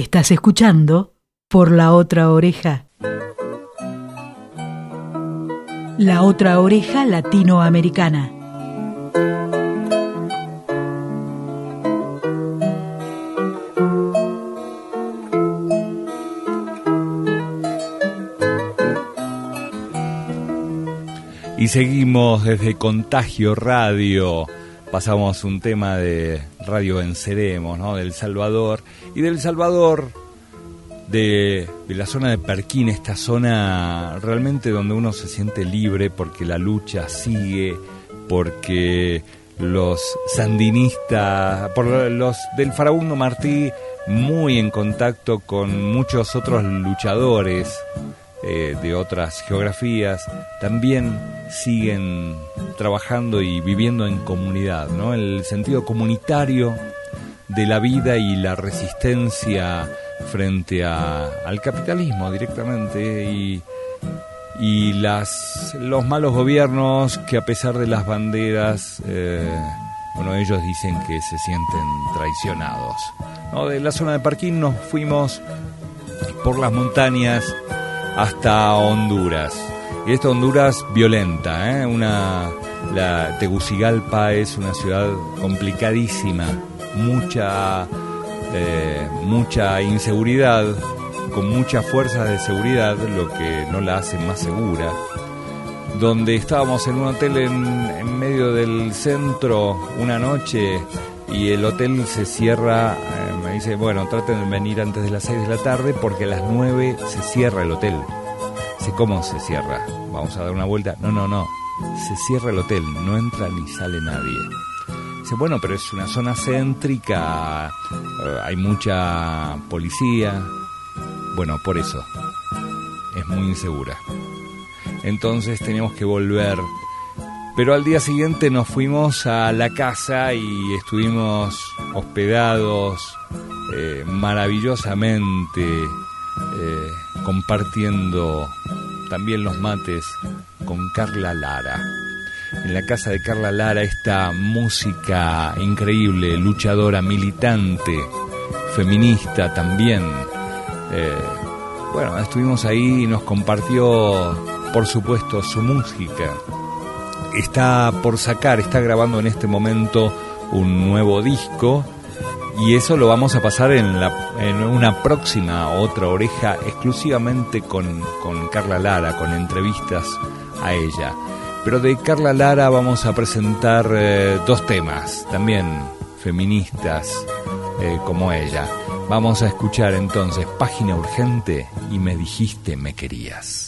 Estás escuchando Por la Otra Oreja. La Otra Oreja Latinoamericana. Y seguimos desde Contagio Radio. Pasamos un tema de Radio Venceremos, ¿no? Del Salvador. Y del Salvador, de la zona de Perquín, esta zona realmente donde uno se siente libre porque la lucha sigue, porque los sandinistas, por los del Farabundo Martí, muy en contacto con muchos otros luchadores de otras geografías, también siguen trabajando y viviendo en comunidad, ¿no? El sentido comunitario de la vida y la resistencia frente al capitalismo directamente y los malos gobiernos que, a pesar de las banderas, ellos dicen que se sienten traicionados, ¿no? De la zona de Perquín nos fuimos por las montañas hasta Honduras. Y esta Honduras violenta, la Tegucigalpa es una ciudad complicadísima, mucha inseguridad, con muchas fuerzas de seguridad, lo que no la hace más segura. Donde estábamos en un hotel en medio del centro una noche y el hotel se cierra, me dice, bueno, traten de venir antes de las 6 de la tarde porque a las 9 se cierra el hotel. Dice, ¿cómo se cierra? Vamos a dar una vuelta. No, se cierra el hotel, no entra ni sale nadie. Dice, bueno, pero es una zona céntrica, hay mucha policía. Bueno, por eso, es muy insegura. Entonces teníamos que volver. Pero al día siguiente nos fuimos a la casa y estuvimos hospedados maravillosamente, compartiendo también los mates con Carla Lara. En la casa de Carla Lara, esta música increíble, luchadora, militante, feminista también. Estuvimos ahí y nos compartió, por supuesto, su música. Está grabando en este momento un nuevo disco y eso lo vamos a pasar en una próxima Otra Oreja exclusivamente con Carla Lara, con entrevistas a ella. Pero de Carla Lara vamos a presentar 2 temas, también feministas como ella. Vamos a escuchar entonces Página Urgente y Me Dijiste Me Querías.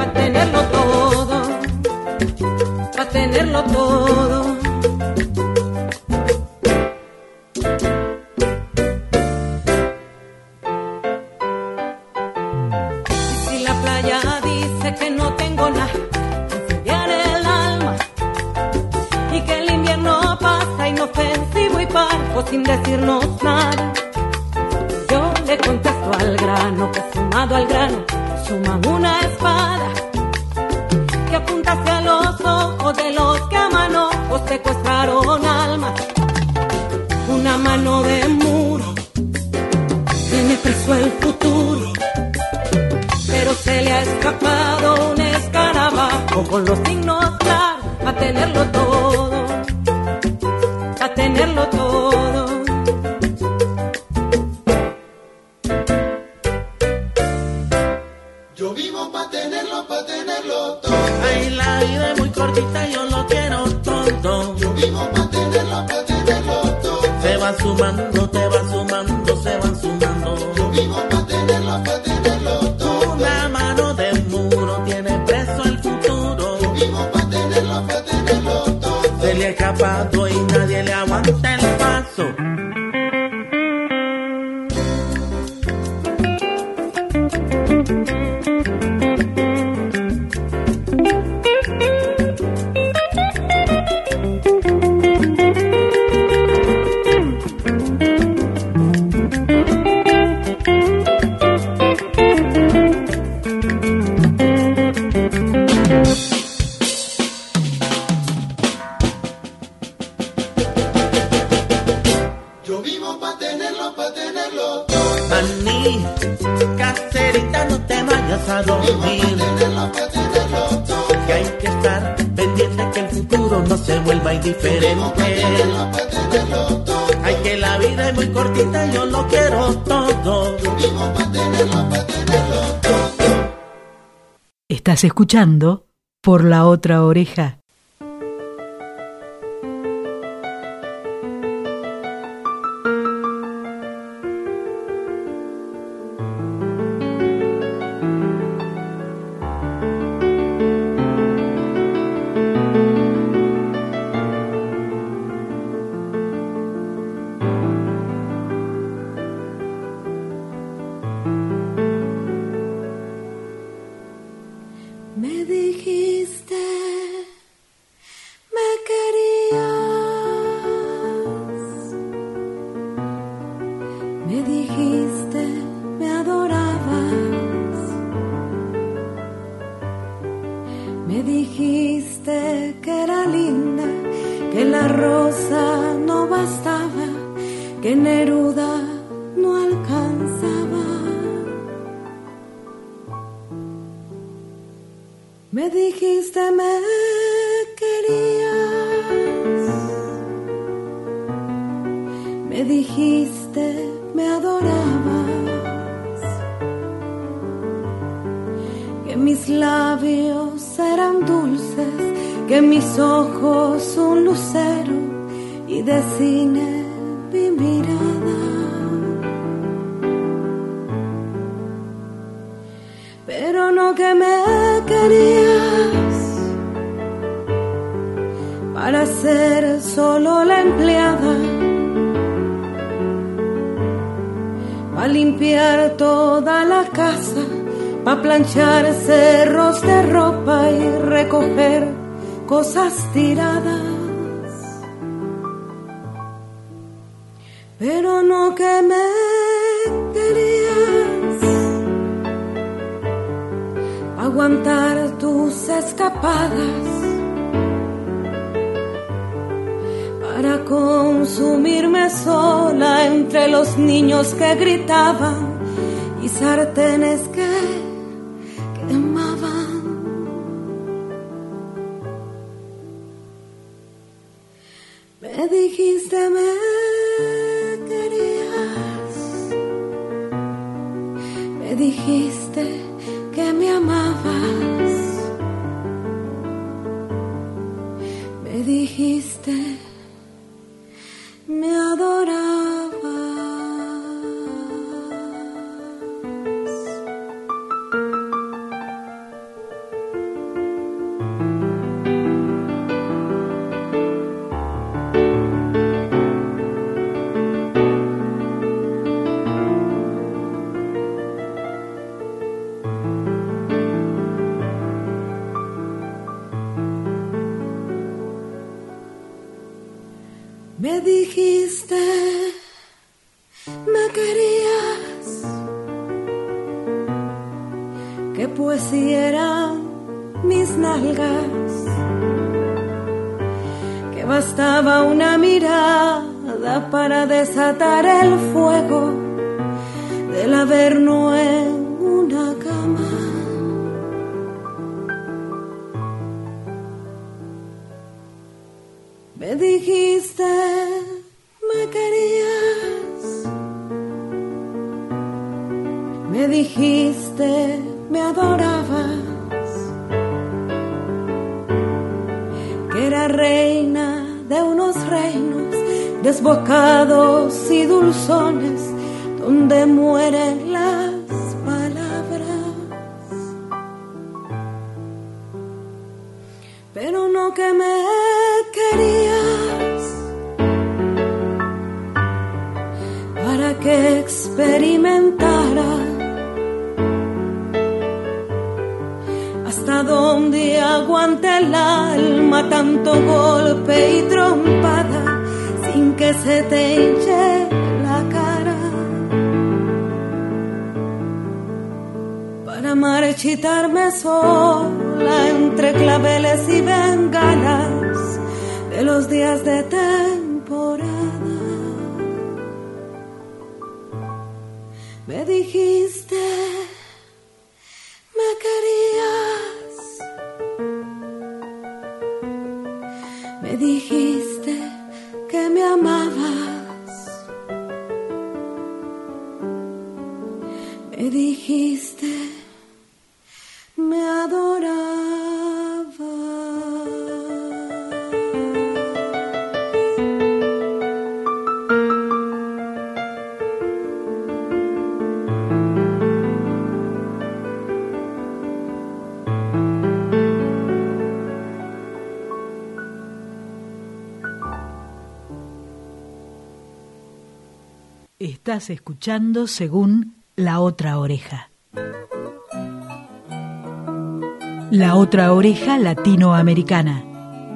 Tenerlo todo. ojos sin decirnos nada. Yo le contesto al grano, que sumado al grano suma una espada que apunta hacia los ojos de los que a manojos secuestraron almas. Una mano de muro tiene preso el futuro, pero se le ha escapado un escarabajo con los signos claros a tenerlo todo, a tenerlo todo. Yo vivo pa' tenerlo todo. Ay, la vida es muy cortita, yo lo quiero todo. Yo vivo pa' tenerlo todo. Se va sumando, te va sumando, se van sumando. Yo vivo pa' tenerlo todo. Una mano de muro tiene preso el futuro. Yo vivo pa' tenerlo todo. Se le ha escapado y nadie le aguanta el paso. Maní, caserita, no te vayas a dormir. Que hay que estar pendiente que el futuro no se vuelva indiferente. Ay, que la vida es muy cortita, yo lo quiero todo. Estás escuchando Por la Otra Oreja. Me dijiste, me querías. Me dijiste, me adorabas. Me dijiste que era linda, que la rosa no bastaba, que Neruda no alcanzaba. Me dijiste me querías, me dijiste me adorabas, que mis labios eran dulces, que mis ojos un lucero y de cine mi mirada. Pero no que me querías para ser solo la empleada, para limpiar toda la casa, para planchar cerros de ropa y recoger cosas tiradas. Pero no que me querías aguantar tus escapadas, para consumirme sola entre los niños que gritaban y sartenes que quemaban. Me dijiste me querías, me dijiste que me amabas, me dijiste me adorabas. Me dijiste, me querías, que poesía eran mis nalgas, que bastaba una mirada para desatar el fuego del averno en una cama. Me dijiste, me querías, me dijiste, me adorabas, que era reina de unos reinos desbocados y dulzones donde mueren las palabras, pero no que me querías para que experimentara hasta donde aguante el alma tanto golpe y trompada sin que se te hinche la cara, para marchitarme sola entre claveles y bengalas de los días de temporada. Me dijiste, me querías, me dijiste que me amabas, me dijiste, me adorabas. Estás escuchando Según La Otra Oreja. La Otra Oreja Latinoamericana.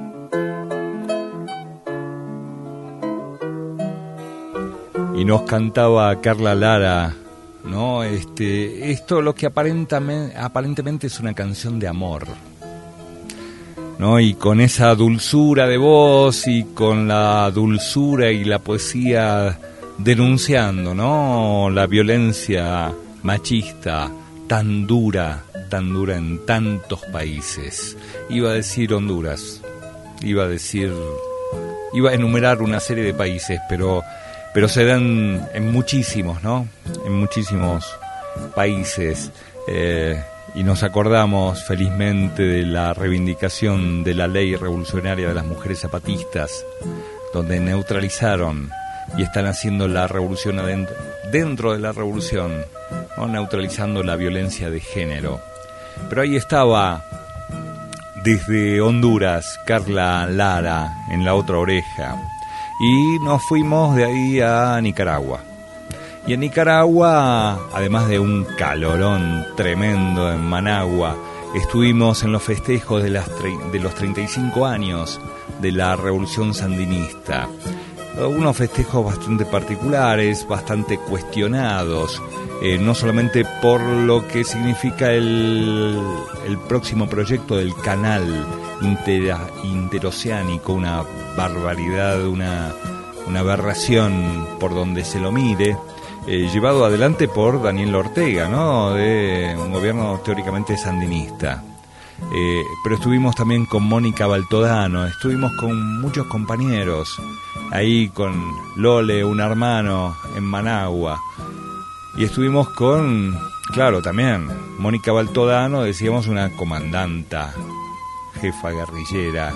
Y nos cantaba Carla Lara, ¿no? Esto lo que aparentemente es una canción de amor, ¿no? Y con esa dulzura de voz y con la dulzura y la poesía denunciando, ¿no? La violencia machista tan dura en tantos países. Iba a decir Honduras, iba a enumerar una serie de países, pero se dan en muchísimos, ¿no? En muchísimos países. Y nos acordamos felizmente de la reivindicación de la ley revolucionaria de las mujeres zapatistas, donde neutralizaron y están haciendo la revolución dentro de la revolución, ¿no? Neutralizando la violencia de género. Pero ahí estaba, desde Honduras, Carla Lara, en La Otra Oreja. Y nos fuimos de ahí a Nicaragua. Y en Nicaragua, además de un calorón tremendo en Managua, estuvimos en los festejos de los 35 años de la Revolución Sandinista. Unos festejos bastante particulares, bastante cuestionados, no solamente por lo que significa el próximo proyecto del canal interoceánico, una barbaridad, una aberración por donde se lo mire, llevado adelante por Daniel Ortega, ¿no? De un gobierno teóricamente sandinista. Pero estuvimos también con Mónica Baltodano, estuvimos con muchos compañeros, ahí con Lole, un hermano en Managua, y estuvimos con, claro, también Mónica Baltodano, decíamos, una comandanta, jefa guerrillera,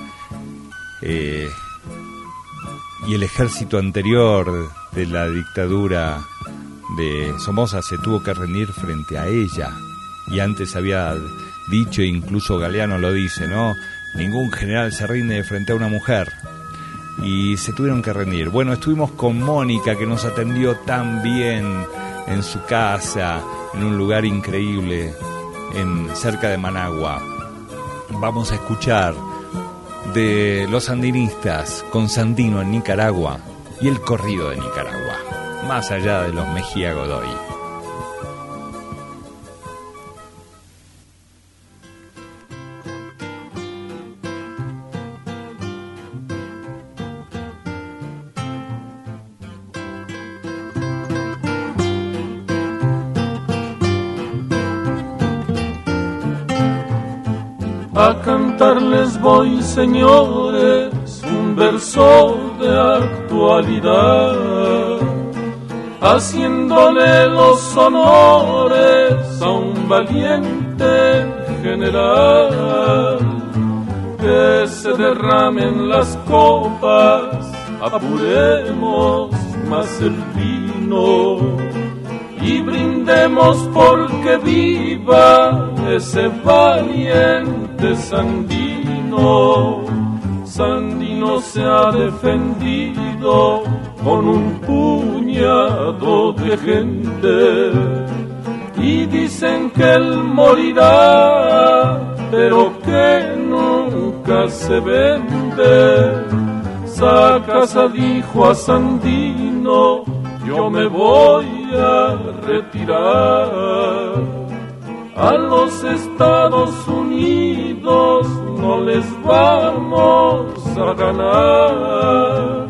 y el ejército anterior de la dictadura de Somoza se tuvo que rendir frente a ella, y antes había dicho, incluso Galeano lo dice, ¿no? Ningún general se rinde frente a una mujer. Y se tuvieron que rendir. Bueno, estuvimos con Mónica, que nos atendió tan bien en su casa, en un lugar increíble, cerca de Managua. Vamos a escuchar de los sandinistas con Sandino en Nicaragua y el corrido de Nicaragua, más allá de los Mejía Godoy. A cantarles voy, señores, un verso de actualidad, haciéndole los honores a un valiente general. Que se derramen las copas, apuremos más el vino y brindemos porque viva ese valiente Sandino. Sandino se ha defendido con un puñado de gente y dicen que él morirá, pero que nunca se vende. Sacasa dijo a Sandino: yo me voy a retirar. A los Estados Unidos no les vamos a ganar.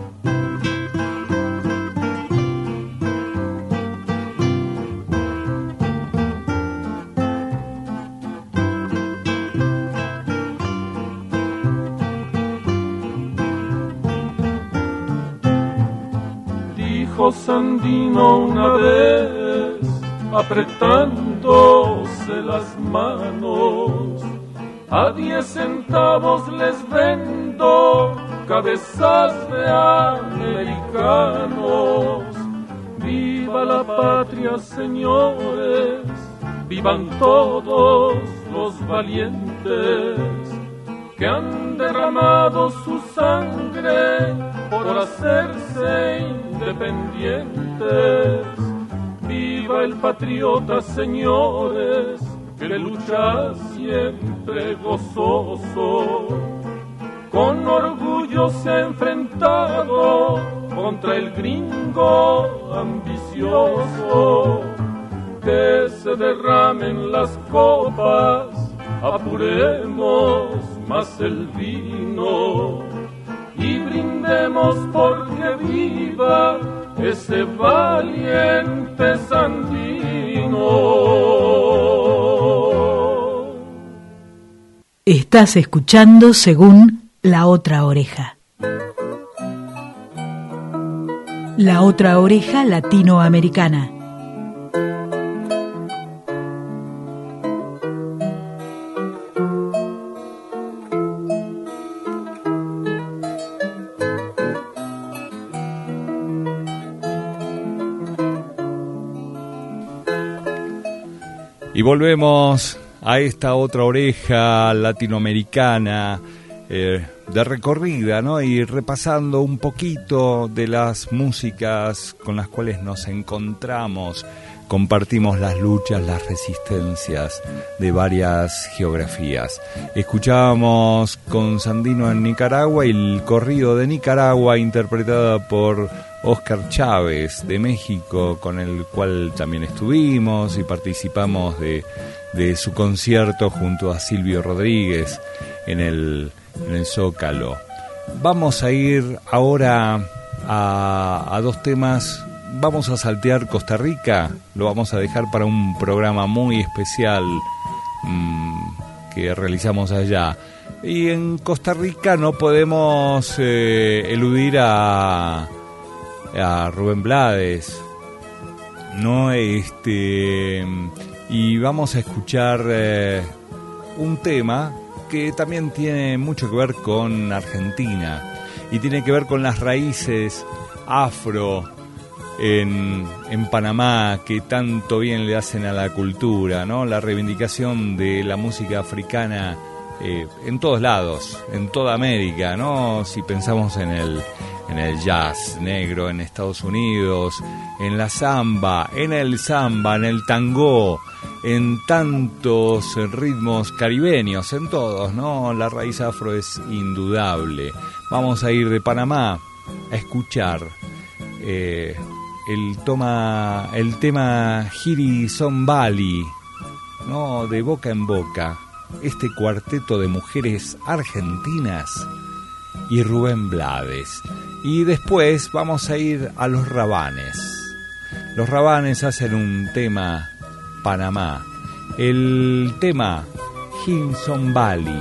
Dijo Sandino una vez, apretándose las manos: a 10 centavos les vendo cabezas de americanos. Viva la patria, señores, vivan todos los valientes que han derramado su sangre por hacerse independientes. Viva el patriota, señores, que lucha siempre gozoso. Con orgullo se ha enfrentado contra el gringo ambicioso. Que se derramen las copas, apuremos más el vino y brindemos porque viva ese valiente Sandino. Estás escuchando Según La Otra Oreja. La Otra Oreja Latinoamericana. Y volvemos a esta otra oreja latinoamericana de recorrida, ¿no? Y repasando un poquito de las músicas con las cuales nos encontramos, compartimos las luchas, las resistencias de varias geografías. Escuchábamos con Sandino en Nicaragua y el corrido de Nicaragua interpretada por Óscar Chávez de México, con el cual también estuvimos y participamos de su concierto junto a Silvio Rodríguez en el Zócalo. Vamos a ir ahora a dos temas. Vamos a saltear Costa Rica, lo vamos a dejar para un programa muy especial que realizamos allá. Y en Costa Rica no podemos eludir a Rubén Blades, ¿no? Y vamos a escuchar un tema que también tiene mucho que ver con Argentina y tiene que ver con las raíces afro en Panamá, que tanto bien le hacen a la cultura, ¿no? La reivindicación de la música africana en todos lados, en toda América, ¿no? Si pensamos en el jazz negro en Estados Unidos, en la samba, en el tango, en tantos ritmos caribeños, en todos, ¿no? La raíz afro es indudable. Vamos a ir de Panamá a escuchar el tema Hiri Son Bali, ¿no? De Boca en Boca, este cuarteto de mujeres argentinas y Rubén Blades. Y después vamos a ir a los Rabanes. Los Rabanes hacen un tema Panamá, el tema Hiri Son Bali.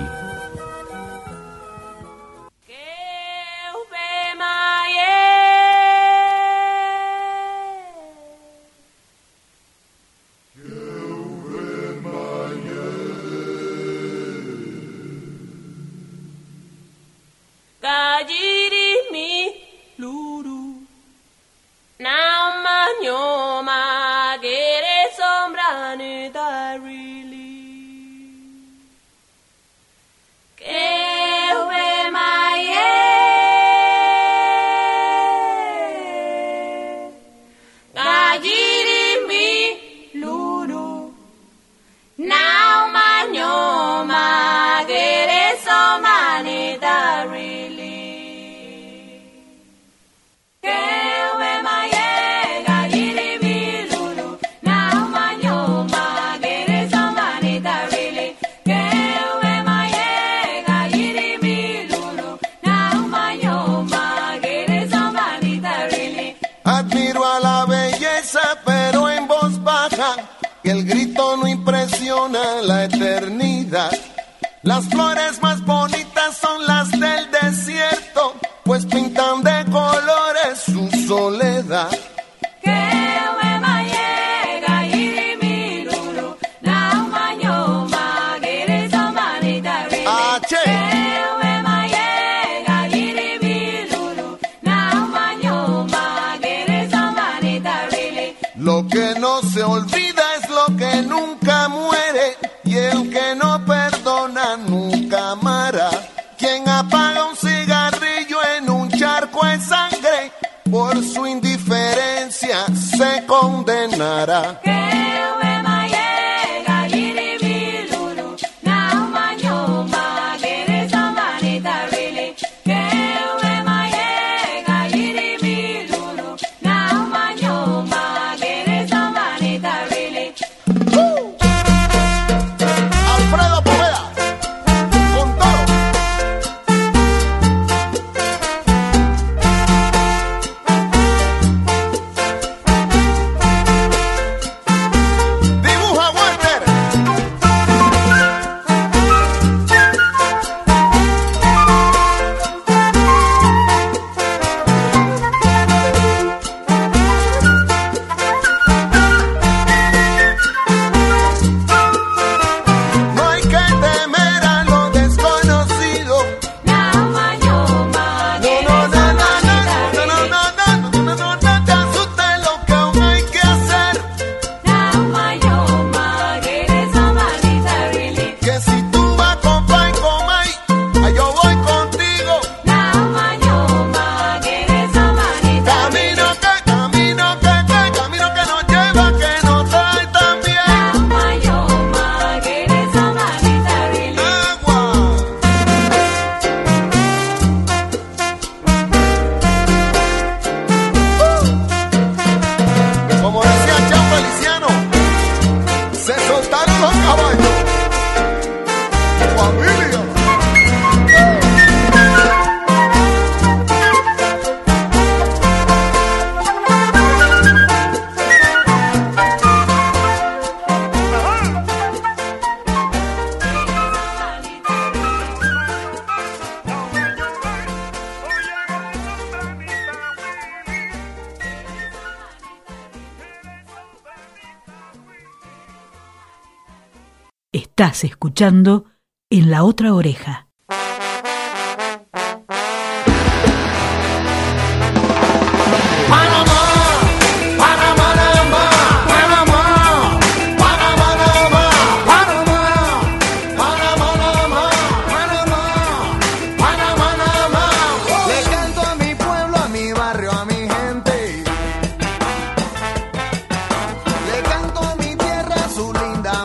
El grito no impresiona la eternidad. Las flores más bonitas son las del desierto, pues pintan de colores su soledad. Lo que no se olvida es lo que nunca muere, y el que no perdona nunca amará. Quien apaga un cigarrillo en un charco de sangre, por su indiferencia se condenará. Estás escuchando En la Otra Oreja. Linda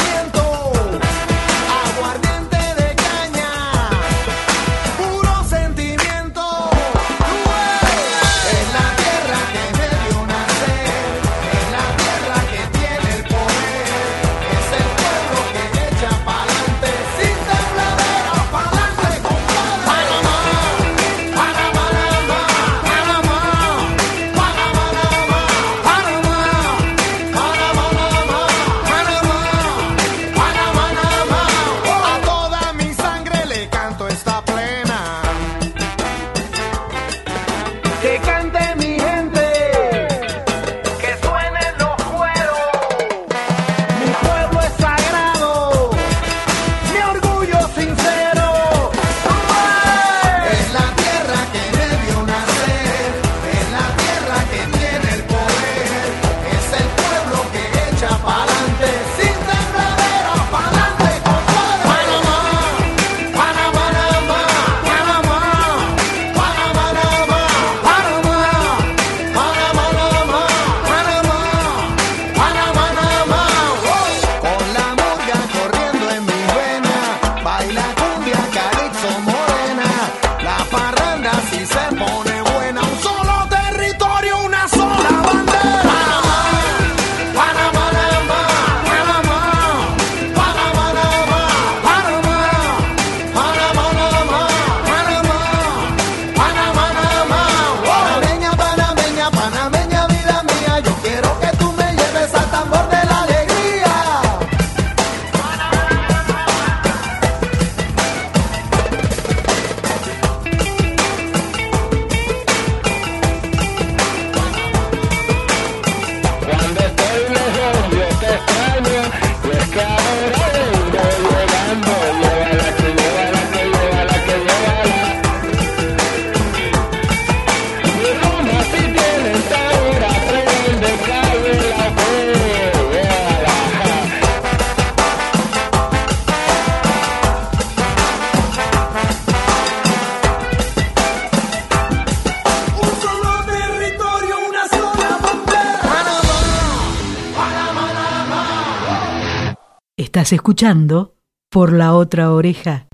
Estás escuchando Por la Otra Oreja.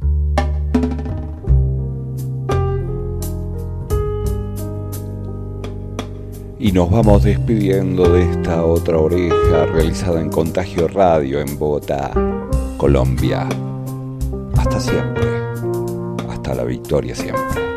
Y nos vamos despidiendo de esta otra oreja realizada en Contagio Radio en Bogotá, Colombia. Hasta siempre. Hasta la victoria siempre.